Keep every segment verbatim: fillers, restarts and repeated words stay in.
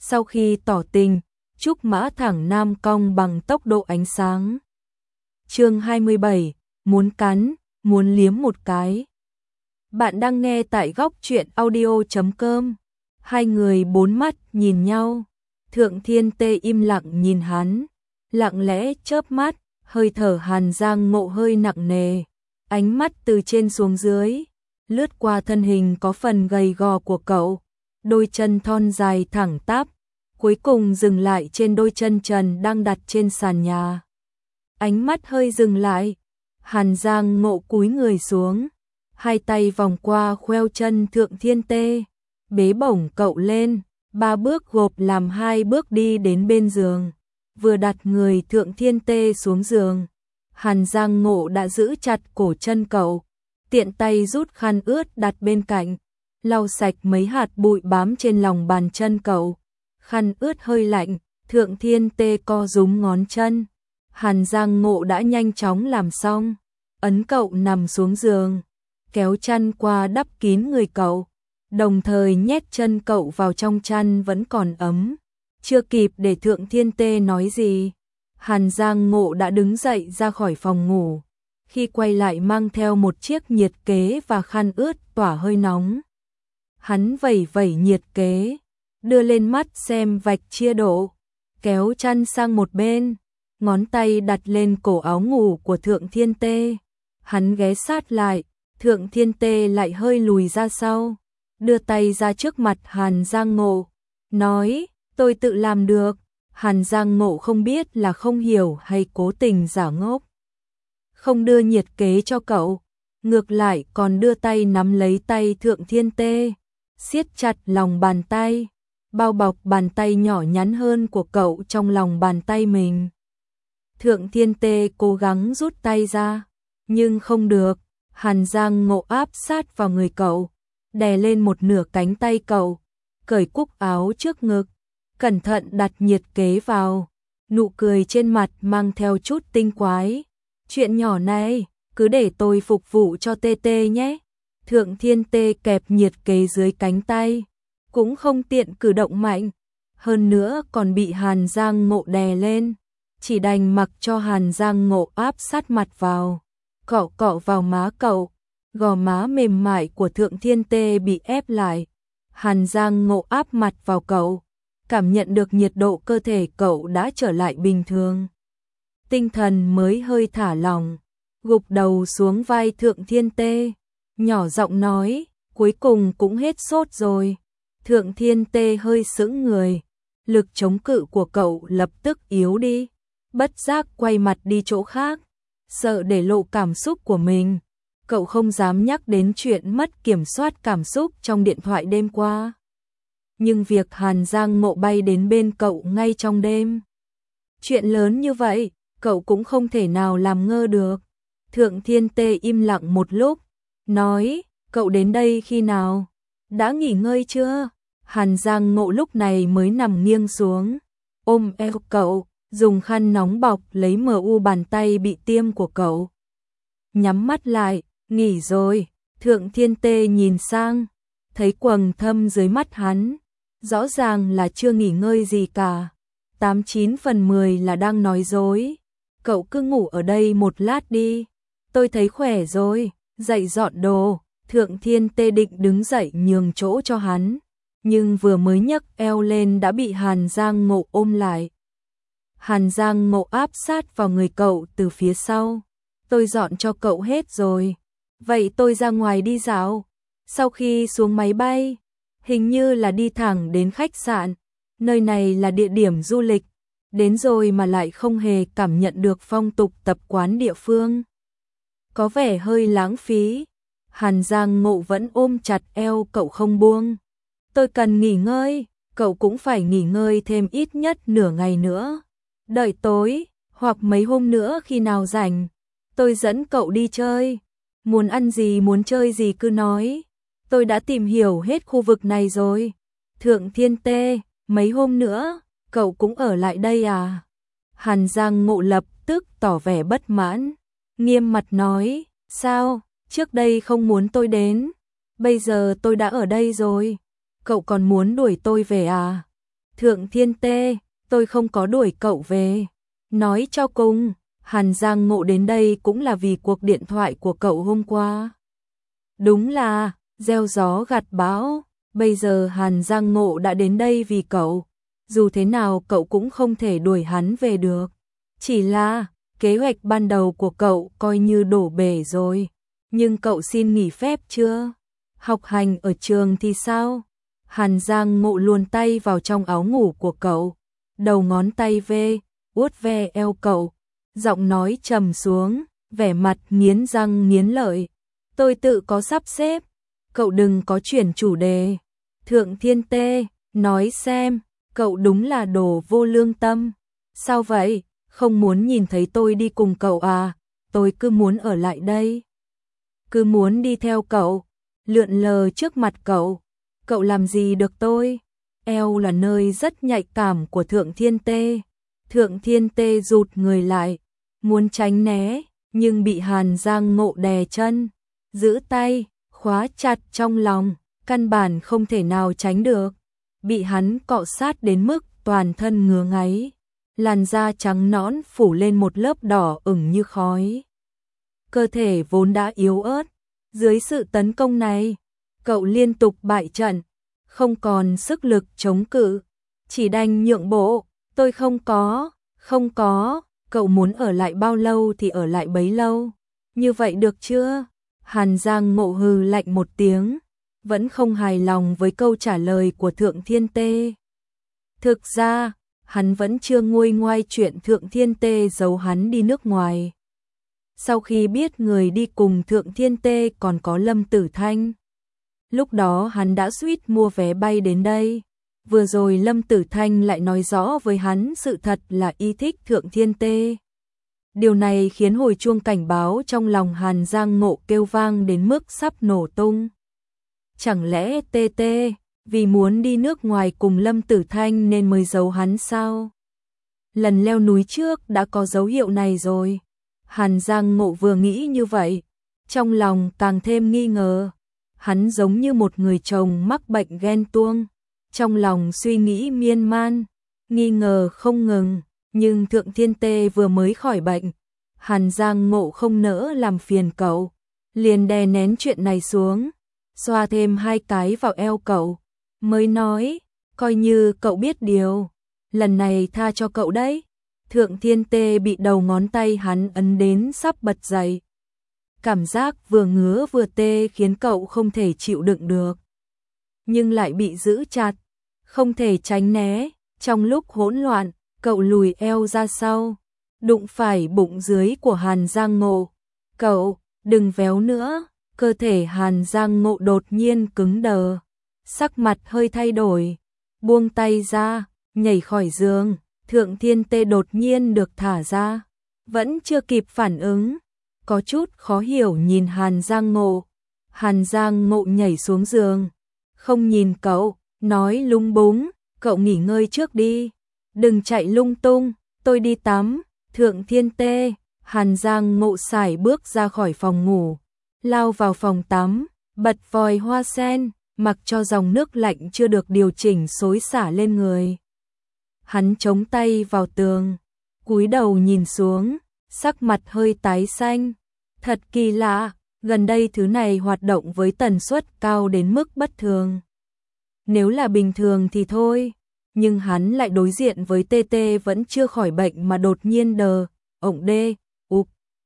Sau khi tỏ tình, Trúc Mã thẳng nam cong bằng tốc độ ánh sáng. Chương hai mươi bảy, muốn cắn, muốn liếm một cái. Bạn đang nghe tại góc truyện audio chấm com. Hai người bốn mắt nhìn nhau. Thượng Thiên Tê im lặng nhìn hắn, lặng lẽ chớp mắt, hơi thở Hàn Giang Ngộ hơi nặng nề, ánh mắt từ trên xuống dưới, lướt qua thân hình có phần gầy gò của cậu, đôi chân thon dài thẳng tắp, cuối cùng dừng lại trên đôi chân trần đang đặt trên sàn nhà. Ánh mắt hơi dừng lại, Hàn Giang Ngộ cúi người xuống, hai tay vòng qua khoeo chân Thượng Thiên Tê, bế bổng cậu lên, ba bước gộp làm hai bước đi đến bên giường, vừa đặt người Thượng Thiên Tê xuống giường, Hàn Giang Ngộ đã giữ chặt cổ chân cậu, tiện tay rút khăn ướt đặt bên cạnh, lau sạch mấy hạt bụi bám trên lòng bàn chân cậu. Khăn ướt hơi lạnh, Thượng Thiên Tê co rúm ngón chân. Hàn Giang Ngộ đã nhanh chóng làm xong, ấn cậu nằm xuống giường, kéo chăn qua đắp kín người cậu, đồng thời nhét chân cậu vào trong chăn vẫn còn ấm. Chưa kịp để Thượng Thiên Tê nói gì, Hàn Giang Ngộ đã đứng dậy ra khỏi phòng ngủ, khi quay lại mang theo một chiếc nhiệt kế và khăn ướt tỏa hơi nóng. Hắn vẩy vẩy nhiệt kế, đưa lên mắt xem vạch chia độ, kéo chăn sang một bên, ngón tay đặt lên cổ áo ngủ của Thượng Thiên Tê. Hắn ghé sát lại, Thượng Thiên Tê lại hơi lùi ra sau, đưa tay ra trước mặt Hàn Giang Ngộ, nói, tôi tự làm được. Hàn Giang Ngộ không biết là không hiểu hay cố tình giả ngốc, không đưa nhiệt kế cho cậu, ngược lại còn đưa tay nắm lấy tay Thượng Thiên Tê, siết chặt lòng bàn tay, bao bọc bàn tay nhỏ nhắn hơn của cậu trong lòng bàn tay mình. Thượng Thiên Tê cố gắng rút tay ra, nhưng không được, Hàn Giang Ngộ áp sát vào người cậu, đè lên một nửa cánh tay cậu, cởi cúc áo trước ngực, cẩn thận đặt nhiệt kế vào, nụ cười trên mặt mang theo chút tinh quái. Chuyện nhỏ này, cứ để tôi phục vụ cho Tê Tê nhé. Thượng Thiên Tê kẹp nhiệt kế dưới cánh tay, cũng không tiện cử động mạnh, hơn nữa còn bị Hàn Giang Ngộ đè lên, chỉ đành mặc cho Hàn Giang Ngộ áp sát mặt vào, cọ cọ vào má cậu, gò má mềm mại của Thượng Thiên Tê bị ép lại, Hàn Giang Ngộ áp mặt vào cậu, cảm nhận được nhiệt độ cơ thể cậu đã trở lại bình thường. Tinh thần mới hơi thả lỏng, gục đầu xuống vai Thượng Thiên Tê, nhỏ giọng nói, cuối cùng cũng hết sốt rồi. Thượng Thiên Tê hơi sững người, lực chống cự của cậu lập tức yếu đi, bất giác quay mặt đi chỗ khác, sợ để lộ cảm xúc của mình. Cậu không dám nhắc đến chuyện mất kiểm soát cảm xúc trong điện thoại đêm qua. Nhưng việc Hàn Giang Ngộ bay đến bên cậu ngay trong đêm, chuyện lớn như vậy, cậu cũng không thể nào làm ngơ được. Thượng Thiên Tê im lặng một lúc, nói, cậu đến đây khi nào? Đã nghỉ ngơi chưa? Hàn Giang Ngộ lúc này mới nằm nghiêng xuống, ôm eo cậu, dùng khăn nóng bọc lấy mờ u bàn tay bị tiêm của cậu. Nhắm mắt lại, nghỉ rồi. Thượng Thiên Tê nhìn sang, thấy quầng thâm dưới mắt hắn, rõ ràng là chưa nghỉ ngơi gì cả, tám chín phần mười là đang nói dối. Cậu cứ ngủ ở đây một lát đi, tôi thấy khỏe rồi, dậy dọn đồ. Thượng Thiên Tê định đứng dậy nhường chỗ cho hắn, nhưng vừa mới nhấc eo lên đã bị Hàn Giang Ngộ ôm lại. Hàn Giang Ngộ áp sát vào người cậu từ phía sau, tôi dọn cho cậu hết rồi, vậy tôi ra ngoài đi dạo. Sau khi xuống máy bay, hình như là đi thẳng đến khách sạn, nơi này là địa điểm du lịch, đến rồi mà lại không hề cảm nhận được phong tục tập quán địa phương, có vẻ hơi lãng phí. Hàn Giang Ngộ vẫn ôm chặt eo cậu không buông. Tôi cần nghỉ ngơi, cậu cũng phải nghỉ ngơi thêm ít nhất nửa ngày nữa. Đợi tối, hoặc mấy hôm nữa khi nào rảnh, tôi dẫn cậu đi chơi. Muốn ăn gì muốn chơi gì cứ nói. Tôi đã tìm hiểu hết khu vực này rồi. Thượng Thiên Tê, mấy hôm nữa, cậu cũng ở lại đây à? Hàn Giang Ngộ lập tức tỏ vẻ bất mãn, nghiêm mặt nói, sao? Trước đây không muốn tôi đến, bây giờ tôi đã ở đây rồi, cậu còn muốn đuổi tôi về à? Thượng Thiên Tê, tôi không có đuổi cậu về. Nói cho cùng, Hàn Giang Ngộ đến đây cũng là vì cuộc điện thoại của cậu hôm qua. Đúng là, gieo gió gặt bão, bây giờ Hàn Giang Ngộ đã đến đây vì cậu. Dù thế nào cậu cũng không thể đuổi hắn về được. Chỉ là, kế hoạch ban đầu của cậu coi như đổ bể rồi. Nhưng cậu xin nghỉ phép chưa? Học hành ở trường thì sao? Hàn Giang Ngộ luồn tay vào trong áo ngủ của cậu. Đầu ngón tay về, uốt ve eo cậu. Giọng nói trầm xuống, vẻ mặt nghiến răng nghiến lợi. Tôi tự có sắp xếp. Cậu đừng có chuyển chủ đề. Thượng Thiên Tê, nói xem, cậu đúng là đồ vô lương tâm. Sao vậy? Không muốn nhìn thấy tôi đi cùng cậu à? Tôi cứ muốn ở lại đây. Cứ muốn đi theo cậu, lượn lờ trước mặt cậu. Cậu làm gì được tôi? Eo là nơi rất nhạy cảm của Thượng Thiên Tê. Thượng Thiên Tê rụt người lại, muốn tránh né, nhưng bị Hàn Giang Ngộ đè chân, giữ tay, khóa chặt trong lòng, căn bản không thể nào tránh được. Bị hắn cọ sát đến mức toàn thân ngứa ngáy, làn da trắng nõn phủ lên một lớp đỏ ửng như khói. Cơ thể vốn đã yếu ớt, dưới sự tấn công này, cậu liên tục bại trận, không còn sức lực chống cự, chỉ đành nhượng bộ. Tôi không có, không có, cậu muốn ở lại bao lâu thì ở lại bấy lâu. Như vậy được chưa? Hàn Giang Ngộ hừ lạnh một tiếng, vẫn không hài lòng với câu trả lời của Thượng Thiên Tê. Thực ra, hắn vẫn chưa nguôi ngoai chuyện Thượng Thiên Tê giấu hắn đi nước ngoài. Sau khi biết người đi cùng Thượng Thiên Tê còn có Lâm Tử Thanh, lúc đó hắn đã suýt mua vé bay đến đây. Vừa rồi Lâm Tử Thanh lại nói rõ với hắn sự thật là y thích Thượng Thiên Tê. Điều này khiến hồi chuông cảnh báo trong lòng Hàn Giang Ngộ kêu vang đến mức sắp nổ tung. Chẳng lẽ Tê Tê vì muốn đi nước ngoài cùng Lâm Tử Thanh nên mới giấu hắn sao? Lần leo núi trước đã có dấu hiệu này rồi. Hàn Giang Ngộ vừa nghĩ như vậy, trong lòng càng thêm nghi ngờ. Hắn giống như một người chồng mắc bệnh ghen tuông, trong lòng suy nghĩ miên man, nghi ngờ không ngừng. Nhưng Thượng Thiên Tê vừa mới khỏi bệnh, Hàn Giang Ngộ không nỡ làm phiền cậu, liền đè nén chuyện này xuống, xoa thêm hai cái vào eo cậu, mới nói, coi như cậu biết điều, lần này tha cho cậu đấy. Thượng Thiên Tê bị đầu ngón tay hắn ấn đến sắp bật dậy. Cảm giác vừa ngứa vừa tê khiến cậu không thể chịu đựng được, nhưng lại bị giữ chặt, không thể tránh né. Trong lúc hỗn loạn, cậu lùi eo ra sau, đụng phải bụng dưới của Hàn Giang Ngộ. Cậu, đừng véo nữa. Cơ thể Hàn Giang Ngộ đột nhiên cứng đờ, sắc mặt hơi thay đổi, buông tay ra, nhảy khỏi giường. Thượng Thiên Tê đột nhiên được thả ra, vẫn chưa kịp phản ứng, có chút khó hiểu nhìn Hàn Giang Ngộ. Hàn Giang Ngộ nhảy xuống giường, không nhìn cậu, nói lúng búng, cậu nghỉ ngơi trước đi, đừng chạy lung tung, tôi đi tắm. Thượng Thiên Tê, Hàn Giang Ngộ sải bước ra khỏi phòng ngủ, lao vào phòng tắm, bật vòi hoa sen, mặc cho dòng nước lạnh chưa được điều chỉnh xối xả lên người. Hắn chống tay vào tường, cúi đầu nhìn xuống, sắc mặt hơi tái xanh. Thật kỳ lạ, gần đây thứ này hoạt động với tần suất cao đến mức bất thường. Nếu là bình thường thì thôi, nhưng hắn lại đối diện với Tê Tê vẫn chưa khỏi bệnh mà đột nhiên đờ, ổng đê, ụp.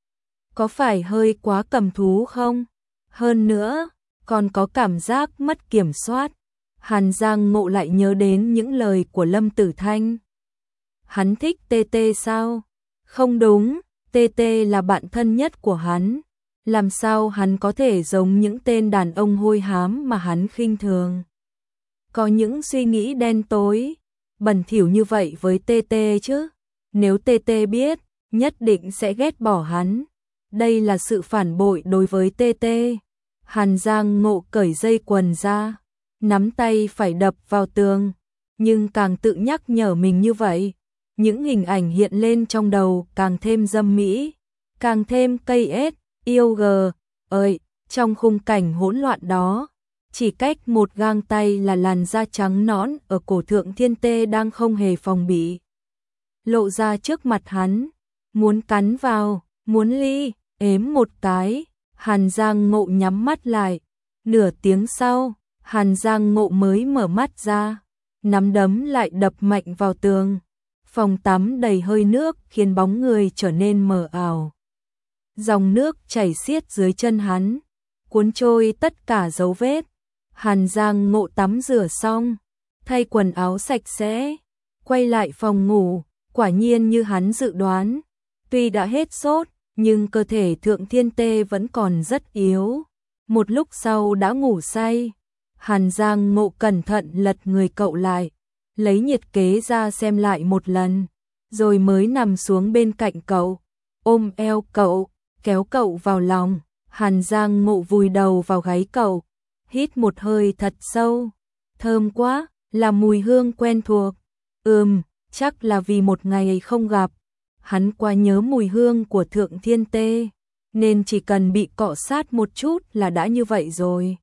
Có phải hơi quá cầm thú không? Hơn nữa, còn có cảm giác mất kiểm soát. Hàn Giang Ngộ lại nhớ đến những lời của Lâm Tử Thanh. Hắn thích Tê Tê sao? Không đúng, Tê Tê là bạn thân nhất của hắn. Làm sao hắn có thể giống những tên đàn ông hôi hám mà hắn khinh thường? Có những suy nghĩ đen tối, bẩn thỉu như vậy với Tê Tê chứ? Nếu Tê Tê biết, nhất định sẽ ghét bỏ hắn. Đây là sự phản bội đối với Tê Tê. Hàn Giang Ngộ cởi dây quần ra, nắm tay phải đập vào tường, nhưng càng tự nhắc nhở mình như vậy, những hình ảnh hiện lên trong đầu càng thêm dâm mỹ, càng thêm cây ết, yêu gờ. Ơi, trong khung cảnh hỗn loạn đó, Chỉ cách một gang tay là làn da trắng nõn ở cổ Thượng Thiên Tê đang không hề phòng bị. Lộ ra trước mặt hắn, muốn cắn vào, muốn ly, ếm một cái, Hàn Giang Ngộ nhắm mắt lại. Nửa tiếng sau, Hàn Giang Ngộ mới mở mắt ra, nắm đấm lại đập mạnh vào tường. Phòng tắm đầy hơi nước khiến bóng người trở nên mờ ảo. Dòng nước chảy xiết dưới chân hắn, cuốn trôi tất cả dấu vết. Hàn Giang Ngộ tắm rửa xong, thay quần áo sạch sẽ, quay lại phòng ngủ, quả nhiên như hắn dự đoán. Tuy đã hết sốt, nhưng cơ thể Thượng Thiên Tê vẫn còn rất yếu. Một lúc sau đã ngủ say, Hàn Giang Ngộ cẩn thận lật người cậu lại, lấy nhiệt kế ra xem lại một lần, rồi mới nằm xuống bên cạnh cậu, ôm eo cậu, kéo cậu vào lòng. Hàn Giang Ngộ vùi đầu vào gáy cậu, hít một hơi thật sâu. Thơm quá, là mùi hương quen thuộc. Ừm, chắc là vì một ngày không gặp, hắn quá nhớ mùi hương của Thượng Thiên Tê, nên chỉ cần bị cọ sát một chút là đã như vậy rồi.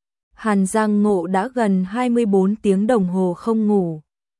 Hàn Giang Ngộ đã gần hai mươi bốn tiếng đồng hồ không ngủ.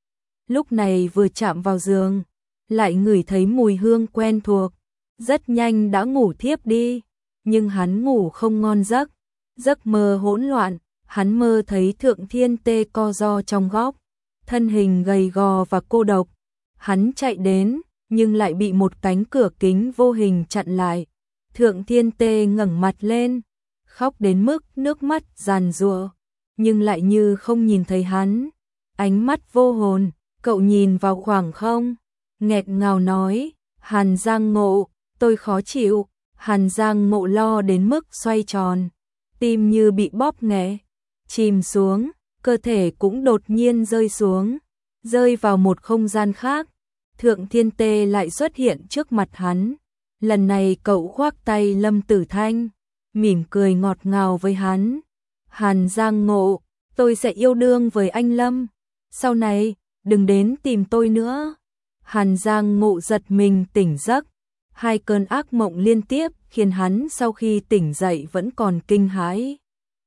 Lúc này vừa chạm vào giường, lại ngửi thấy mùi hương quen thuộc, rất nhanh đã ngủ thiếp đi. Nhưng hắn ngủ không ngon giấc, giấc mơ hỗn loạn, hắn mơ thấy Thượng Thiên Tê co ro trong góc, thân hình gầy gò và cô độc. Hắn chạy đến, nhưng lại bị một cánh cửa kính vô hình chặn lại. Thượng Thiên Tê ngẩng mặt lên, khóc đến mức nước mắt giàn giụa, nhưng lại như không nhìn thấy hắn. Ánh mắt vô hồn, cậu nhìn vào khoảng không, nghẹt ngào nói, Hàn Giang Ngộ, tôi khó chịu. Hàn Giang Ngộ lo đến mức xoay tròn, tim như bị bóp nghẹt, chìm xuống, cơ thể cũng đột nhiên rơi xuống, rơi vào một không gian khác. Thượng Thiên Tê lại xuất hiện trước mặt hắn. Lần này cậu khoác tay Lâm Tử Thanh, mỉm cười ngọt ngào với hắn. Hàn Giang Ngộ, tôi sẽ yêu đương với anh Lâm, sau này đừng đến tìm tôi nữa. Hàn Giang Ngộ giật mình tỉnh giấc, hai cơn ác mộng liên tiếp khiến hắn sau khi tỉnh dậy vẫn còn kinh hãi.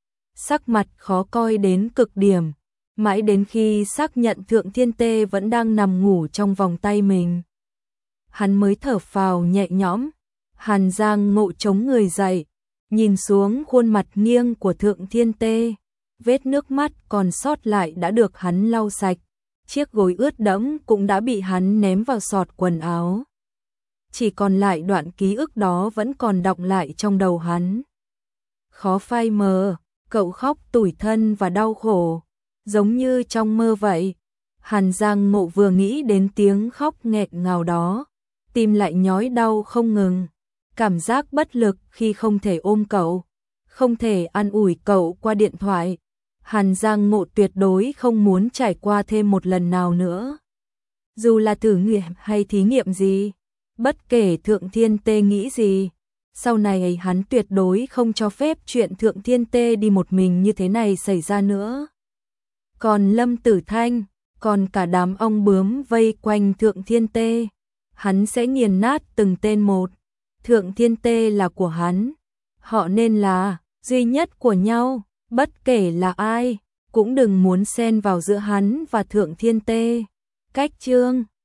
Sắc mặt khó coi đến cực điểm, mãi đến khi xác nhận Thượng Thiên Tê vẫn đang nằm ngủ trong vòng tay mình, hắn mới thở phào nhẹ nhõm. Hàn Giang Ngộ chống người dậy, nhìn xuống khuôn mặt nghiêng của Thượng Thiên Tê, vết nước mắt còn sót lại đã được hắn lau sạch, chiếc gối ướt đẫm cũng đã bị hắn ném vào xọt quần áo. Chỉ còn lại đoạn ký ức đó vẫn còn đọng lại trong đầu hắn. Khó phai mờ, cậu khóc tủi thân và đau khổ, giống như trong mơ vậy. Hàn Giang Ngộ vừa nghĩ đến tiếng khóc nghẹt ngào đó, tim lại nhói đau không ngừng. Cảm giác bất lực khi không thể ôm cậu, không thể an ủi cậu qua điện thoại. Hàn Giang Ngộ tuyệt đối không muốn trải qua thêm một lần nào nữa. Dù là thử nghiệm hay thí nghiệm gì, bất kể Thượng Thiên Tê nghĩ gì, sau này hắn tuyệt đối không cho phép chuyện Thượng Thiên Tê đi một mình như thế này xảy ra nữa. Còn Lâm Tử Thanh, còn cả đám ong bướm vây quanh Thượng Thiên Tê, hắn sẽ nghiền nát từng tên một. Thượng Thiên Tê là của hắn, họ nên là duy nhất của nhau, bất kể là ai, cũng đừng muốn xen vào giữa hắn và Thượng Thiên Tê. Cách chương